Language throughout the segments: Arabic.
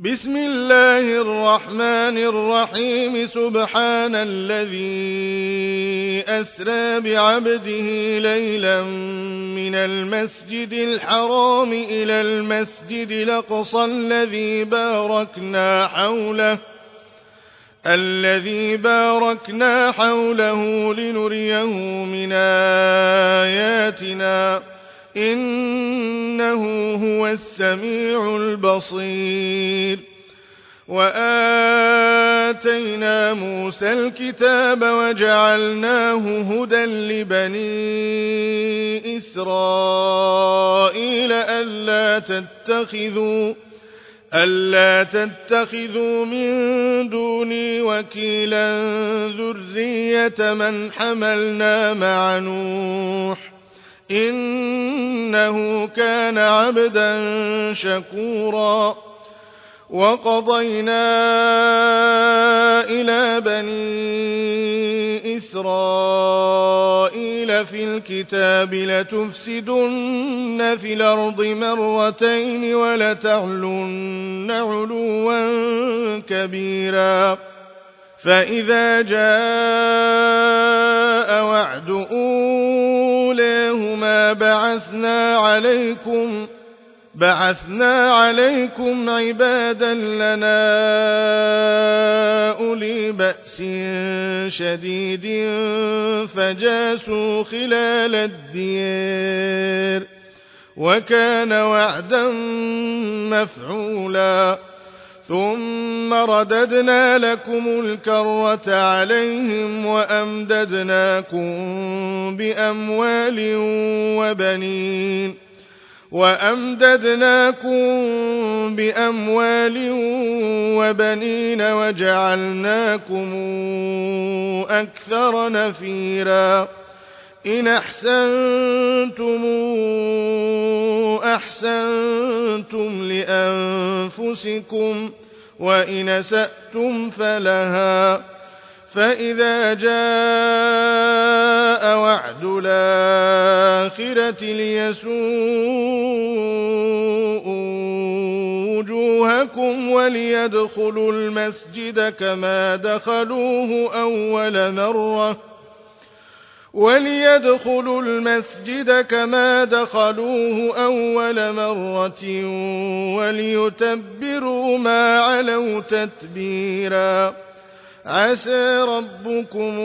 بسم الله الرحمن الرحيم سبحان الذي أسرى بعبده ليلا من المسجد الحرام إلى المسجد الأقصى الذي باركنا حوله لنريه من آياتنا إنه هو السميع البصير. وآتينا موسى الكتاب وجعلناه هدى لبني إسرائيل ألا تتخذوا من دوني وكيلا ذرية من حملنا مع نوح إنه كان عبدا شكورا. وقضينا إلى بني إسرائيل في الكتاب لتفسدن في الأرض مرتين ولتعلن علوا كبيرا. فإذا جاء وعد أولاهما بعثنا عليكم عبادا لنا أولي بأس شديد فجاسوا خلال الديار وكان وعدا مفعولا. ثم رددنا لكم الكرة عليهم وأمددناكم بأموال وبنين وجعلناكم أكثر نفيرا. إن أحسنتم أحسنتم لأنفسكم وإن أسأتم فلها. فإذا جاء وعد الآخرة ليسوءوا وجوهكم وليدخلوا المسجد كما دخلوه أول مرة وليتبروا ما علوا تتبيرا. عسى ربكم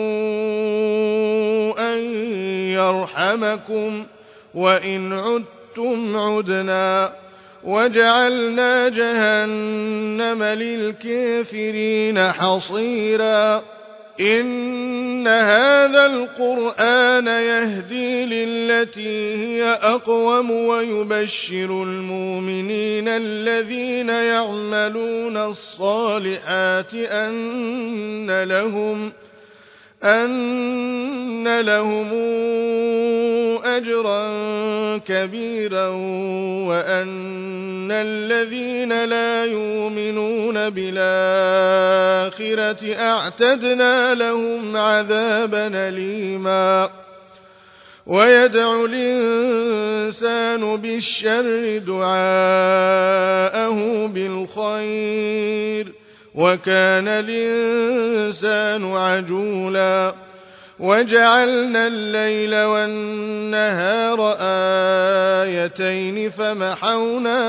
أن يرحمكم وإن عدتم عدنا. وجعلنا جهنم للكافرين حصيرا. إن هذا القرآن يهدي للتي هي أقوم ويبشر المؤمنين الذين يعملون الصالحات أن لهم أجرا كبيرا وأن الذين لا يؤمنون بالآخرة أعتدنا لهم عذابا أليما. ويدعو الإنسان بالشر دعاءه بالخير وكان الإنسان عجولا. وجعلنا الليل والنهار آيتين فمحونا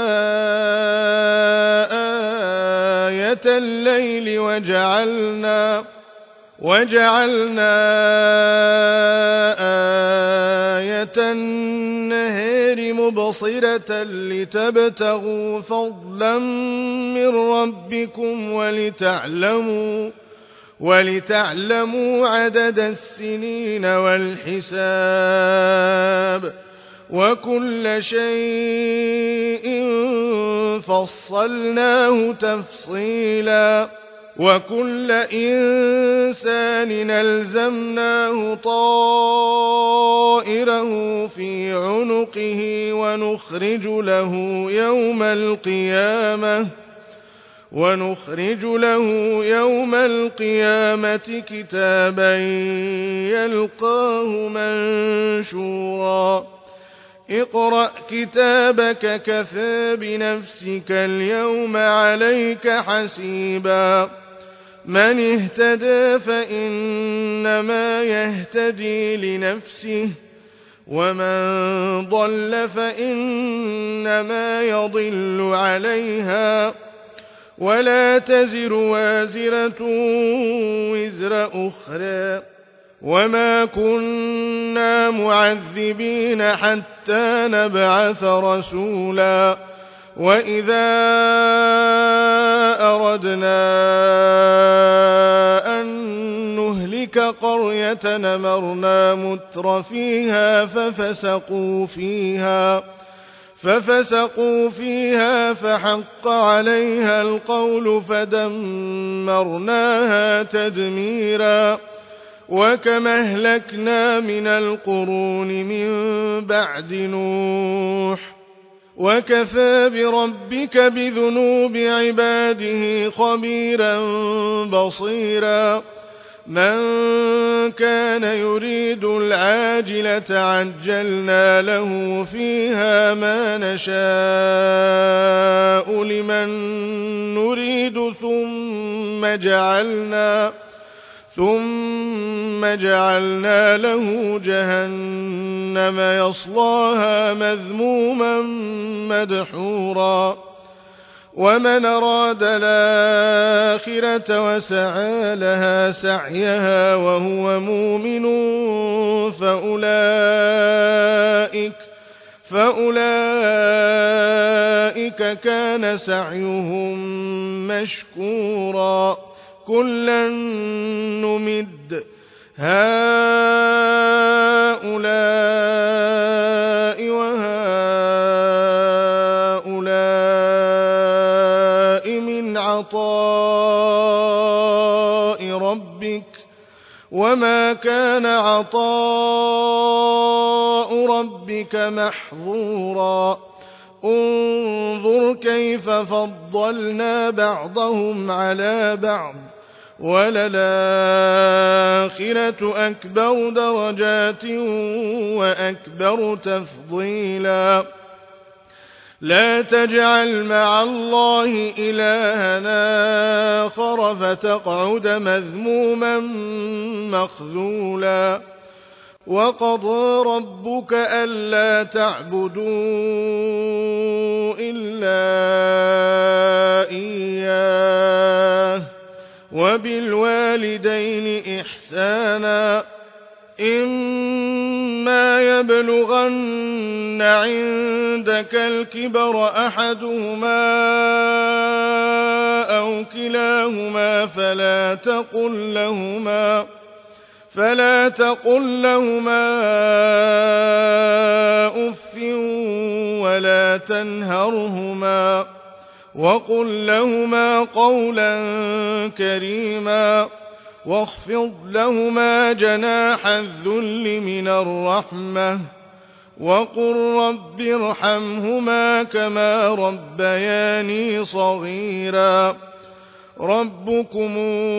آية الليل وجعلنا آية النهار مبصرة لتبتغوا فضلا من ربكم ولتعلموا عدد السنين والحساب وكل شيء فصلناه تفصيلا. وكل إنسان ألزمناه طائره في عنقه ونخرج له يوم القيامة كتابا يلقاه منشورا. اقرأ كتابك كفى بنفسك اليوم عليك حسيبا من اهتدى فإنما يهتدي لنفسه ومن ضل فإنما يضل عليها ولا تزر وازرة وزر أخرى وما كنا معذبين حتى نبعث رسولا وإذا أردنا أن نهلك قرية أمرنا متر فيها ففسقوا فيها فحق عليها القول فدمرناها تدميرا وكما أهلكنا من القرون من بعد نوح وكفى بربك بذنوب عباده خبيرا بصيرا من كان يريد العاجلة عجلنا له فيها ما نشاء لمن نريد ثم جعلنا له جهنم يصلاها مذموما مدحورا ومن أراد الآخرة وسعى لها سعيها وهو مؤمن فأولئك كان سعيهم مشكورا كلا نمد هؤلاء وهؤلاء من عطاء ربك وما كان عطاء ربك محظورا انظر كيف فضلنا بعضهم على بعض وللآخرة أكبر درجات وأكبر تفضيلا لا تجعل مع الله إلها آخر فتقعد مذموما مخذولا وقضى ربك ألا تعبدوا إلا إياه وبالوالدين إحسانا إما يبلغن عندك الكبر أحدهما أو كلاهما فلا تقل لهما أف ولا تنهرهما وقل لهما قولا كريما واخفض لهما جناح الذل من الرحمة وقل رب ارحمهما كما ربياني صغيرا ربكم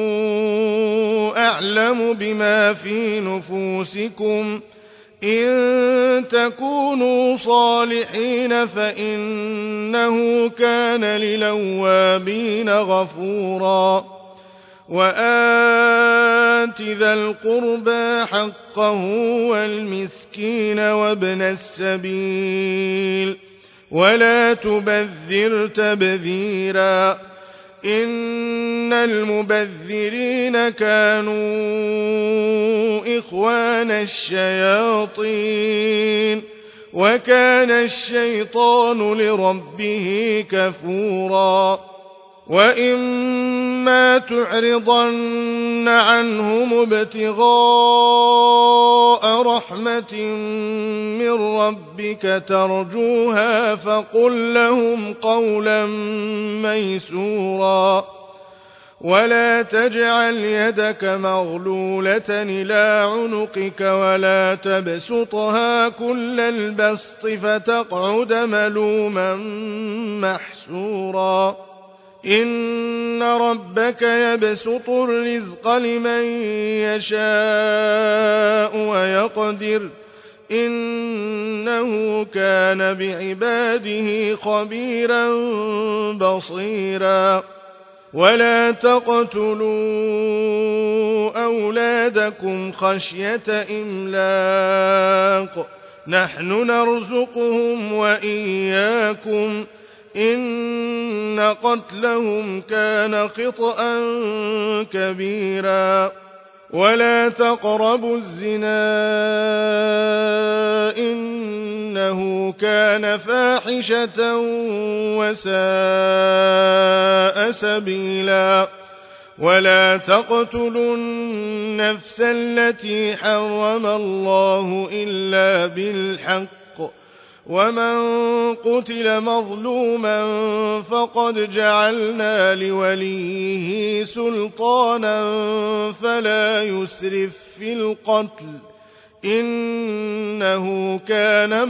أعلم بما في نفوسكم إن تكونوا صالحين فإنه كان للأوابين غفورا وآت ذا القربى حقه والمسكين وابن السبيل ولا تبذر تبذيرا إن المبذرين كانوا إخوان الشياطين وكان الشيطان لربه كفورا وإما تعرضن عنهم ابتغاء رحمة من ربك ترجوها فقل لهم قولا ميسورا ولا تجعل يدك مغلولة إلى عنقك ولا تبسطها كل البسط فتقعد ملوما محسورا إن ربك يبسط الرزق لمن يشاء ويقدر إنه كان بعباده خبيرا بصيرا ولا تقتلوا أولادكم خشية إملاق نحن نرزقهم وإياكم إن قتلهم كان خطأ كبيرا ولا تقربوا الزنا إنه كان فاحشة وساء سبيلا ولا تقتلوا النفس التي حرم الله إلا بالحق ومن قتل مظلوما فقد جعلنا لوليه سلطانا فلا يسرف في القتل إنه كان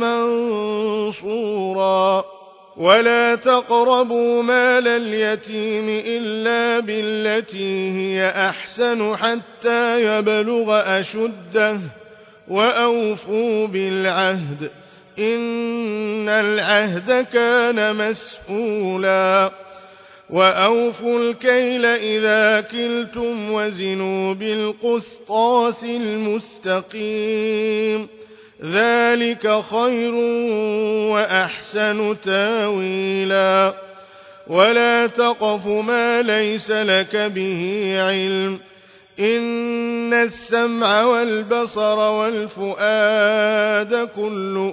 منصورا ولا تقربوا مال اليتيم إلا بالتي هي أحسن حتى يبلغ أشده وأوفوا بالعهد إن العهد كان مسؤولا وأوفوا الكيل إذا كلتم وزنوا بالقسطاس المستقيم ذلك خير وأحسن تاويلا ولا تقف ما ليس لك به علم إن السمع والبصر والفؤاد كل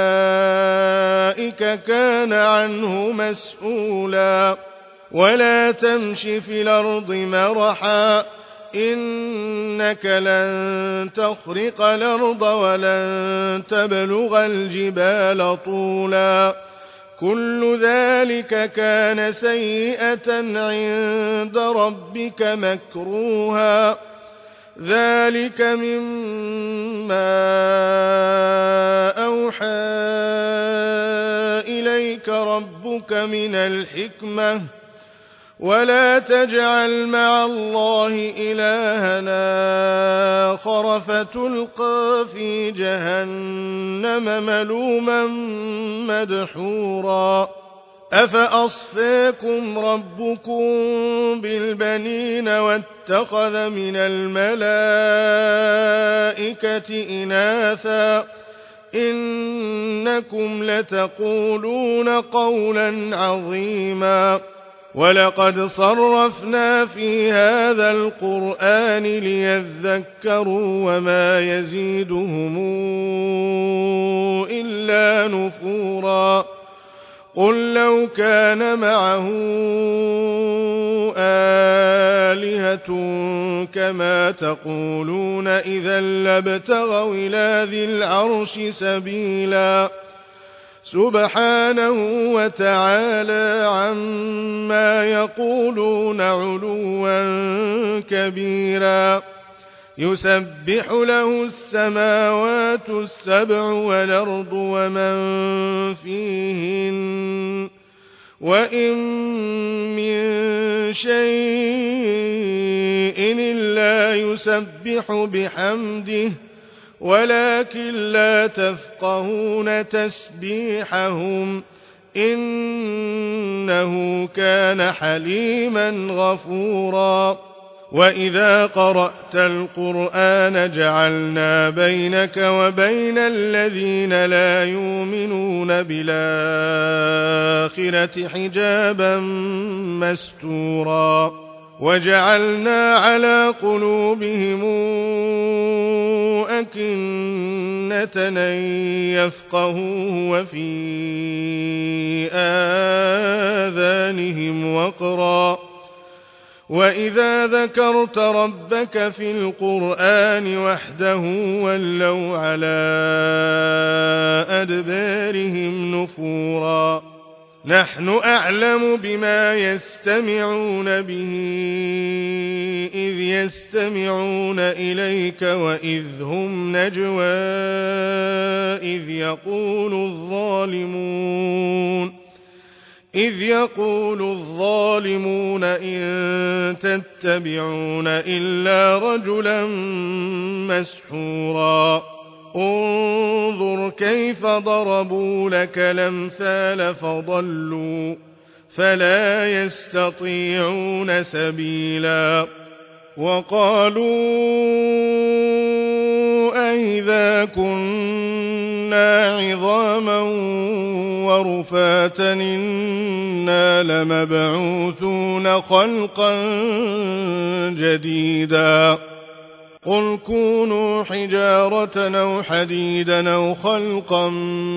أولئك كان عنه مسؤولا ولا تمش في الأرض مرحا إنك لن تخرق الأرض ولن تبلغ الجبال طولا كل ذلك كان سيئة عند ربك مكروها ذلك مما أوحى إليك ربك من الحكمة ولا تجعل مع الله إلهنا آخر فتلقى في جهنم ملوما مدحورا أفأصفاكم ربكم بالبنين واتخذ من الملائكة إناثا إنكم لتقولون قولا عظيما ولقد صرفنا في هذا القرآن ليذكروا وما يزيدهم إلا نفورا قل لو كان معه آلهة كما تقولون إذا لابتغوا إلى ذي العرش سبيلا سبحانه وتعالى عما يقولون علوا كبيرا يسبح له السماوات السبع والأرض ومن فيهن وإن من شيء إلا يسبح بحمده ولكن لا تفقهون تسبيحهم إنه كان حليما غفورا وإذا قرأت القرآن جعلنا بينك وبين الذين لا يؤمنون بالآخرة حجابا مستورا وجعلنا على قلوبهم أكنة أن يفقهوه وفي آذانهم وقرا وإذا ذكرت ربك في القرآن وحده ولوا على أدبارهم نفورا نحن أعلم بما يستمعون به إذ يستمعون إليك وإذ هم نجوى إذ يقول الظالمون إن تتبعون إلا رجلا مسحورا انظر كيف ضربوا لك الأمثال فضلوا فلا يستطيعون سبيلا وقالوا أئذا كنا عظاما ورفاتا إنا لمبعوثون خلقا جديدا قل كونوا حجارة أو حديدا أو خلقا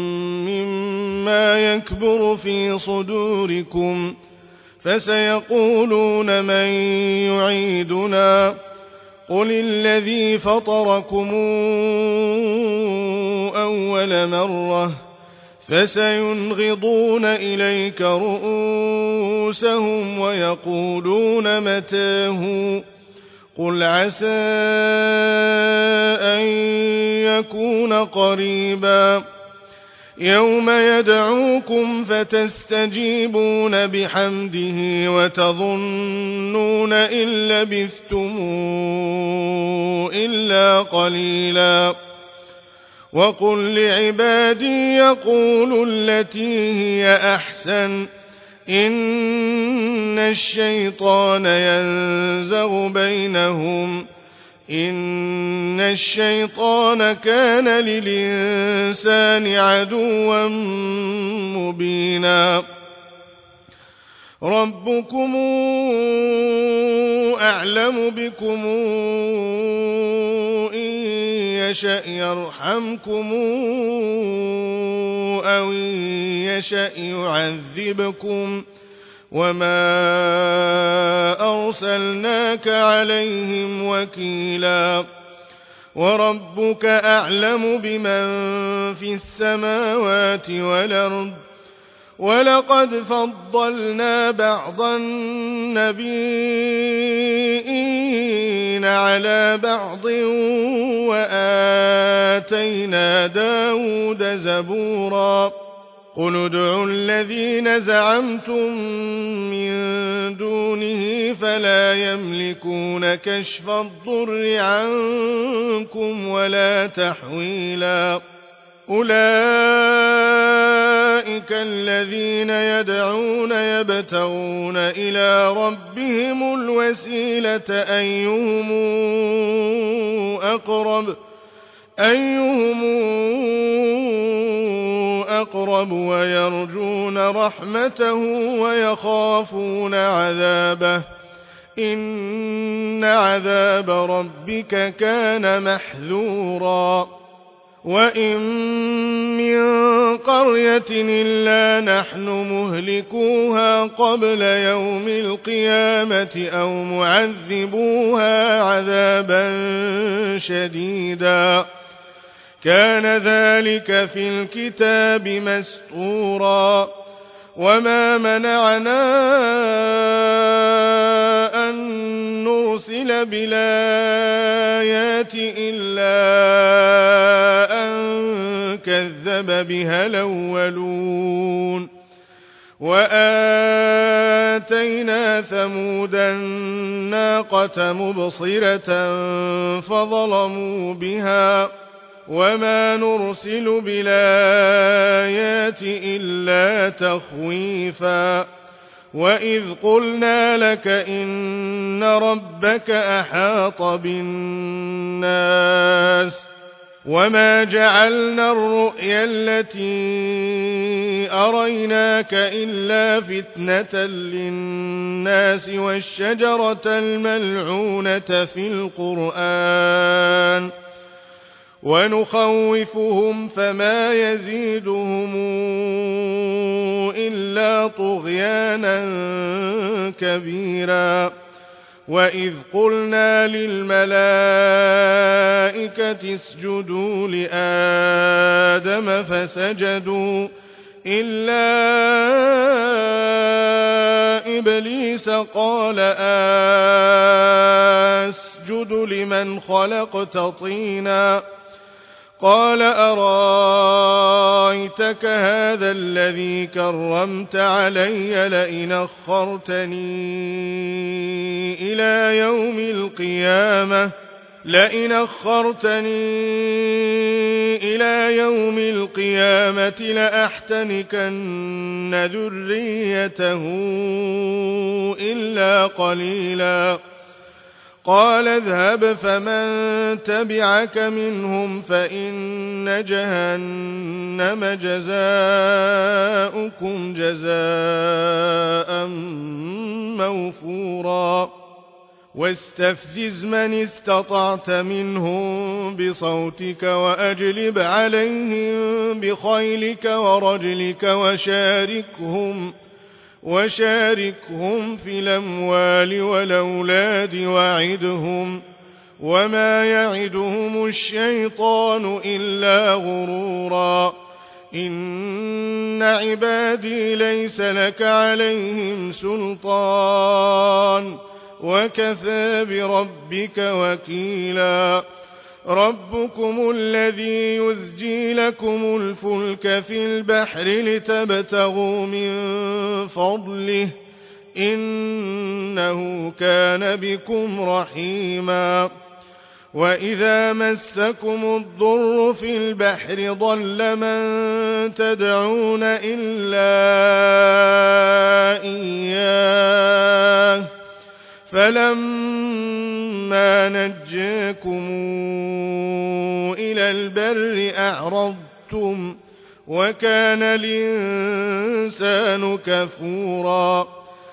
مما يكبر في صدوركم فسيقولون من يعيدنا قل الذي فطركم أول مرة فسينغضون إليك رؤوسهم ويقولون متاه قل عسى أن يكون قريبا يوم يدعوكم فتستجيبون بحمده وتظنون إن لبثتم إلا قليلا وقل لعبادي يقولوا التي هي أحسن إن الشيطان ينزغ بينهم إن الشيطان كان للإنسان عدوا مبينا ربكم أعلم بكم إن يشأ يرحمكم أو إن يشأ يعذبكم وما أرسلناك عليهم وكيلا وربك أعلم بمن في السماوات والأرض ولقد فضلنا بعض النبيين على بعض وآتينا داود زبورا قل ادعوا الذين زعمتم من دونه فلا يملكون كشف الضر عنكم ولا تحويلا أولئك الذين يدعون يبتغون إلى ربهم الوسيلة أيهم أقرب ويرجون رحمته ويخافون عذابه إن عذاب ربك كان محذورا وإن من قرية إلا نحن مهلكوها قبل يوم القيامة أو معذبوها عذابا شديدا كان ذلك في الكتاب مسطورا وما منعنا أن نرسل بالآيات إلا أن كذب بها الأولون وآتينا ثمود الناقة مبصرة فظلموا بها وما نرسل بالآيات إلا تخويفا وإذ قلنا لك إن ربك أحاط بالناس وما جعلنا الرؤيا التي أريناك إلا فتنة للناس والشجرة الملعونة في القرآن ونخوفهم فما يزيدهم إلا طغيانا كبيرا وإذ قلنا للملائكة اسجدوا لآدم فسجدوا إلا إبليس قال أسجد لمن خلقت طينا قال أرايتك هذا الذي كرمت علي لئن أخرتني إلى يوم القيامة لأحتنكن ذريته إلا قليلا قال اذهب فمن تبعك منهم فإن جهنم جزاؤكم جزاء موفورا واستفزز من استطعت منهم بصوتك وأجلب عليهم بخيلك ورجلك وشاركهم في الأموال والأولاد وعدهم وما يعدهم الشيطان إلا غرورا إن عبادي ليس لك عليهم سلطان وكفى بربك وكيلا ربكم الذي يزجي لكم الفلك في البحر لتبتغوا من فضله إنه كان بكم رحيما وإذا مسكم الضر في البحر ضل من تدعون إلا إياه فلما نجاكم إلى البر أعرضتم وكان الإنسان كفورا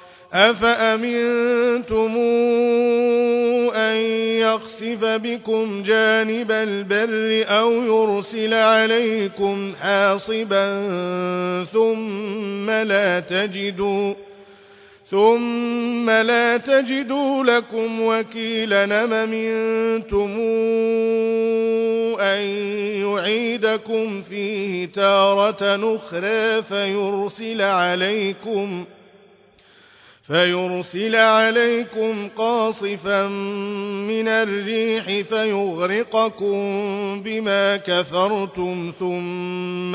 أفأمنتم أن يخسف بكم جانب البر أو يرسل عليكم حاصبا ثم لا تجدوا لكم وكيلا أم أمنتم أن يعيدكم فيه تارة أخرى فيرسل عليكم قاصفا من الريح فيغرقكم بما كفرتم ثم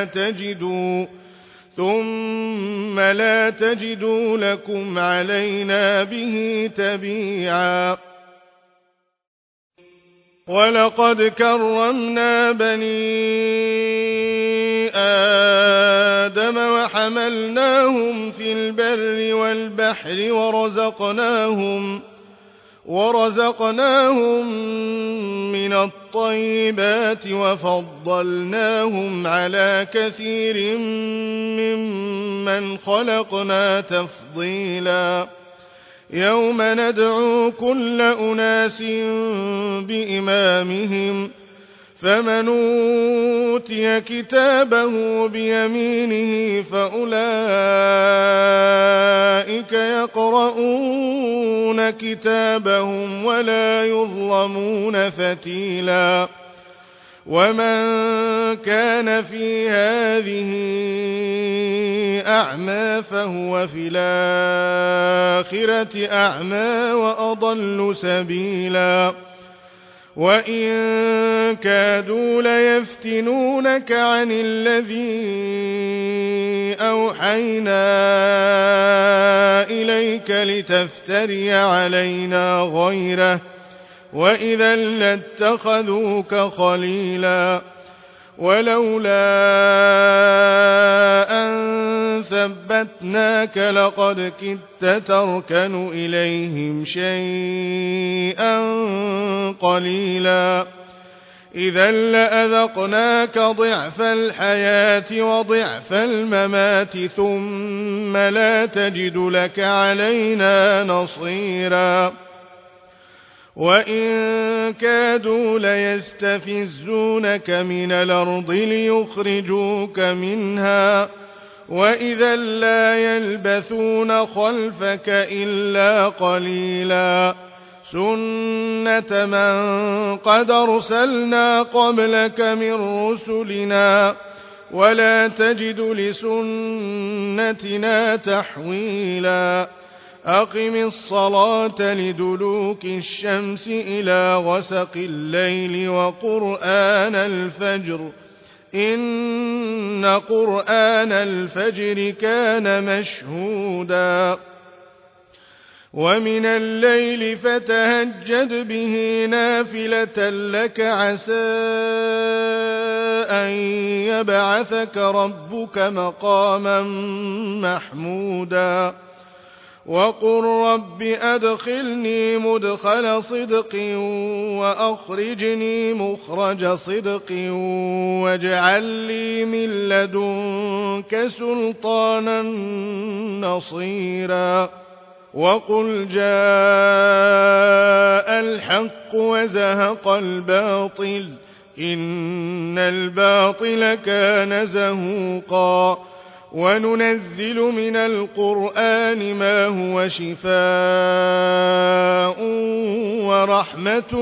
لا تجدوا لكم علينا به تبيعا ولقد كرمنا بني آدم وحملناهم في البر والبحر ورزقناهم من الطيبات وفضلناهم على كثير ممن خلقنا تفضيلا يوم ندعو كل أناس بإمامهم فمن أوتي كتابه بيمينه فأولئك يقرؤون كتابهم ولا يظلمون فتيلا ومن كان في هذه أعمى فهو في الآخرة أعمى وأضل سبيلا وإن كادوا ليفتنونك عن الذي أوحينا إليك لتفتري علينا غيره وإذا لاتخذوك خليلا ولولا أن ثبتناك لقد كدت تركن إليهم شيئا قليلا إذا لأذقناك ضعف الحياة وضعف الممات ثم لا تجد لك علينا نصيرا وإن كادوا ليستفزونك من الأرض ليخرجوك منها وإذا لا يلبثون خلفك إلا قليلا سنة من قد أرسلنا قبلك من رسلنا ولا تجد لسنتنا تحويلا أقم الصلاة لدلوك الشمس إلى غسق الليل وقرآن الفجر إن قرآن الفجر كان مشهودا ومن الليل فتهجد به نافلة لك عسى أن يبعثك ربك مقاما محمودا وقل رب أدخلني مدخل صدق وأخرجني مخرج صدق واجعل لي من لدنك سلطانا نصيرا وقل جاء الحق وزهق الباطل إن الباطل كان زهوقا وننزل من القرآن ما هو شفاء ورحمة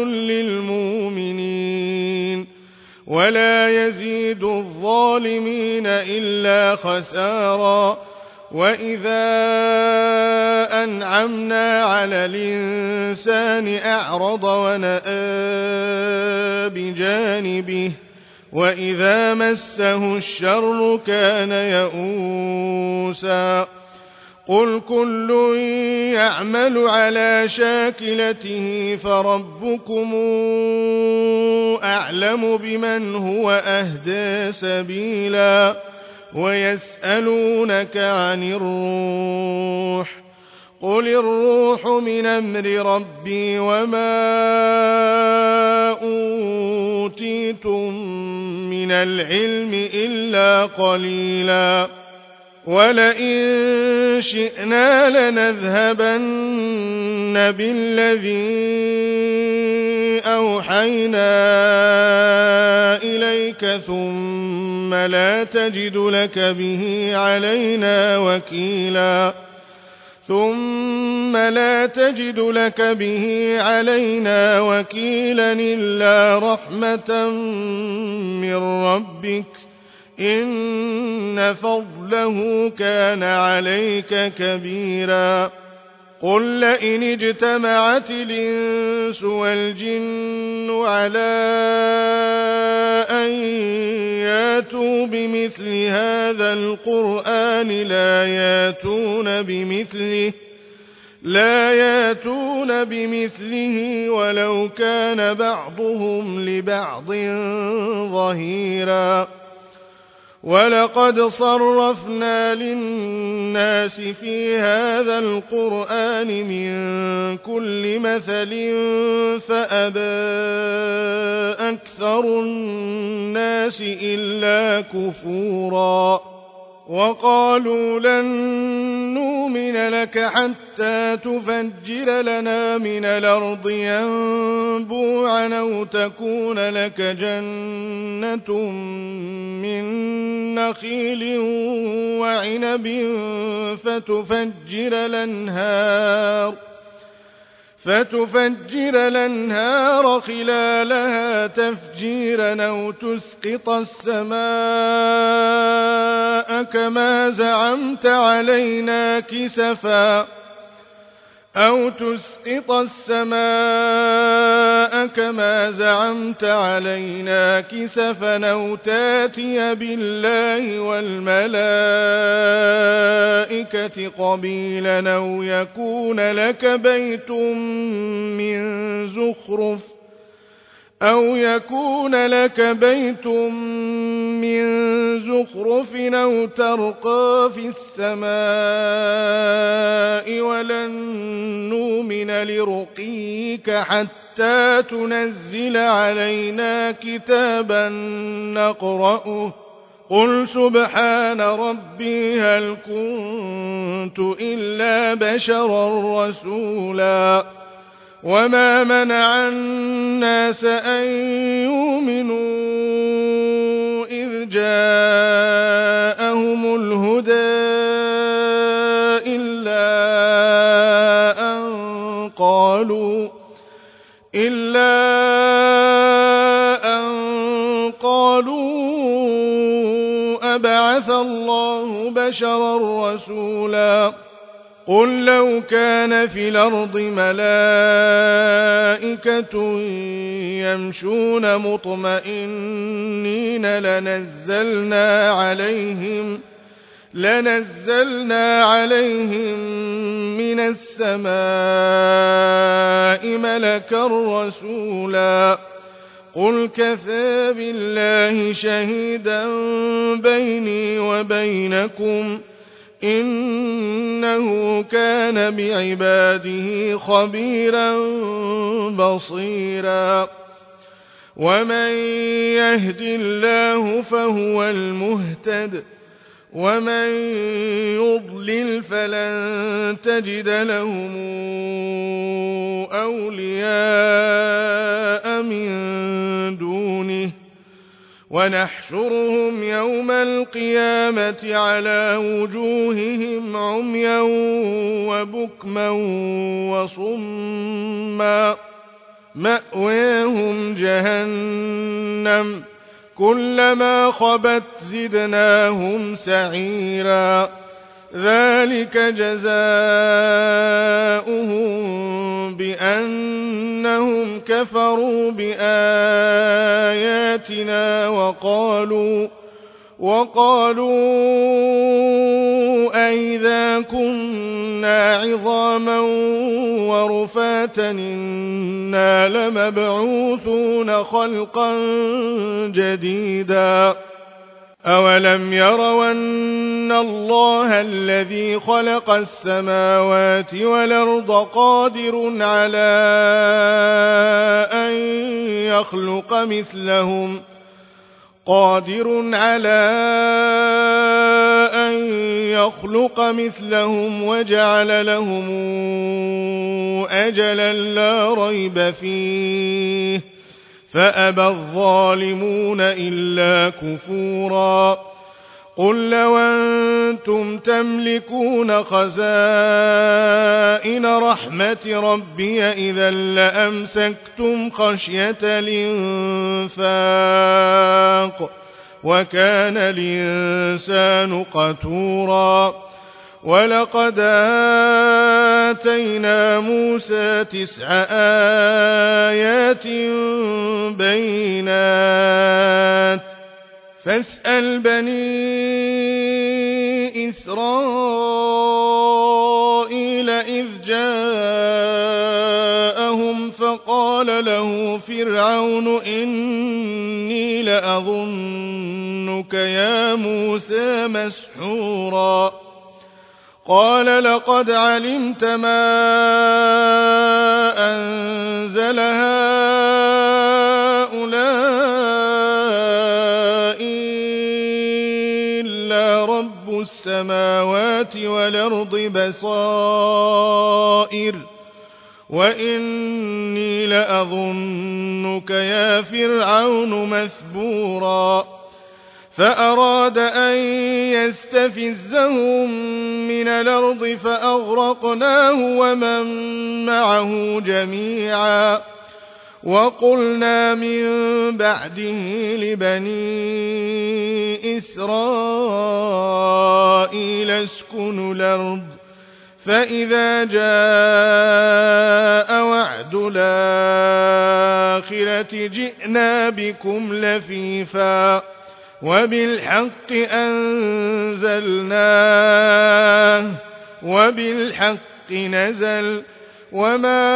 للمؤمنين ولا يزيد الظالمين إلا خسارا وإذا أنعمنا على الإنسان أعرض ونأى بجانبه وإذا مسه الشر كان يئوسا قل كل يعمل على شاكلته فربكم أعلم بمن هو أهدى سبيلا ويسألونك عن الروح قل الروح من أمر ربي وما أوتيتم من العلم إلا قليلا ولئن شئنا لنذهبن بالذي أوحينا إليك ثم لا تجد لك به علينا وكيلا إلا رحمة من ربك إن فضله كان عليك كبيرا قل لئن اجتمعت الإنس والجن على أن ياتوا بمثل هذا القرآن لا ياتون بمثله ولو كان بعضهم لبعض ظهيرا ولقد صرفنا للناس في هذا القرآن من كل مثل فأبى أكثر الناس إلا كفورا وقالوا لن نؤمن لك حتى تفجر لنا من الأرض ينبوعا أو تكون لك جنة من نخيل وعنب فتفجر الأنهار خلالها تفجيرا أو تسقط السماء كما زعمت علينا كسفا أو تاتي بالله والملائكة قبيلا أو يكون لك بيت من زخرف أو ترقى في السماء ولن نؤمن لرقيك حتى تنزل علينا كتابا نقرأه قل سبحان ربي هل كنت إلا بشرا رسولا وما منع الناس أن يؤمنوا إذ جاءهم الهدى إلا أن قالوا أبعث الله بشرا رسولا قل لو كان في الأرض ملائكة يمشون مطمئنين لنزلنا عليهم من السماء ملكا رسولا قل كفى بالله شهيدا بيني وبينكم إنه كان بعباده خبيرا بصيرا ومن يهد الله فهو المهتد ومن يضلل فلن تجد لهم أولياء من دونه ونحشرهم يوم القيامة على وجوههم عميا وبكما وصما مأواهم جهنم كلما خبت زدناهم سعيرا ذلك جزاؤهم بأنهم كفروا بآياتنا وقالوا أئذا كنا عظاما ورفاتا إنا لمبعوثون خلقا جديدا أولم يروا أن الله الذي خلق السماوات والأرض قادر على أن يخلق مثلهم وجعل لهم أجلا لا ريب فيه فأبى الظالمون إلا كفورا قل لو أنتم تملكون خزائن رحمة ربي إذا لأمسكتم خشية الإنفاق وكان الإنسان قتورا ولقد آتينا موسى 9 آيات بينات فاسأل بني إسرائيل إذ جاءهم فقال له فرعون إني لأظنك يا موسى مسحورا قال لقد علمت ما أنزل هؤلاء إلا رب السماوات والأرض بصائر وإني لأظنك يا فرعون مثبورا فأراد أن يستفزهم من الأرض فأغرقناه ومن معه جميعا وقلنا من بعده لبني إسرائيل اسكنوا الأرض فإذا جاء وعد الآخرة جئنا بكم لفيفا وبالحق أنزلناه وبالحق نزل وما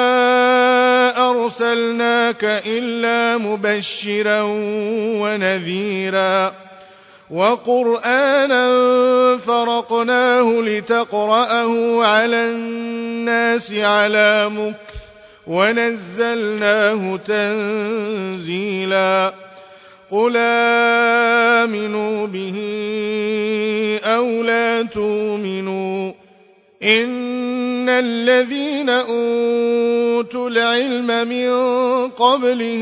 أرسلناك إلا مبشرا ونذيرا وقرآنا فرقناه لتقرأه على الناس على مكث ونزلناه تنزيلا قل آمنوا به أو لا تؤمنوا إن الذين أوتوا العلم من قبله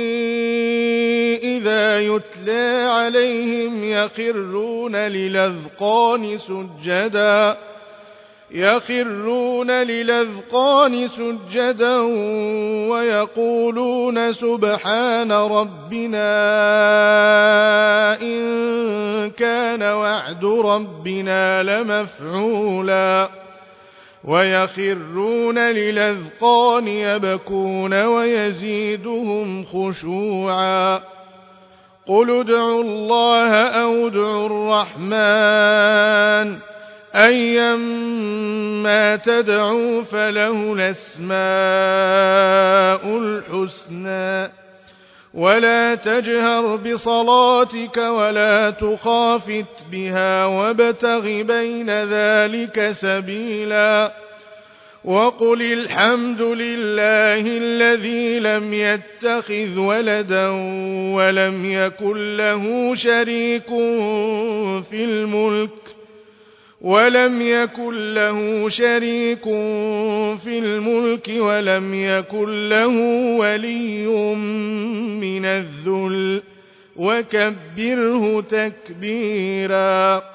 إذا يتلى عليهم يخرون للأذقان سجدا ويقولون سبحان ربنا إن كان وعد ربنا لمفعولا ويخرون للأذقان يبكون ويزيدهم خشوعا قل ادعوا الله أو ادعوا الرحمن أيما تدعوا فله الأسماء الحسنى ولا تجهر بصلاتك ولا تخافت بها وابتغ بين ذلك سبيلا وقل الحمد لله الذي لم يتخذ ولدا ولم يكن له شريك في الملك ولم يكن له ولي من الذل وكبره تكبيرا.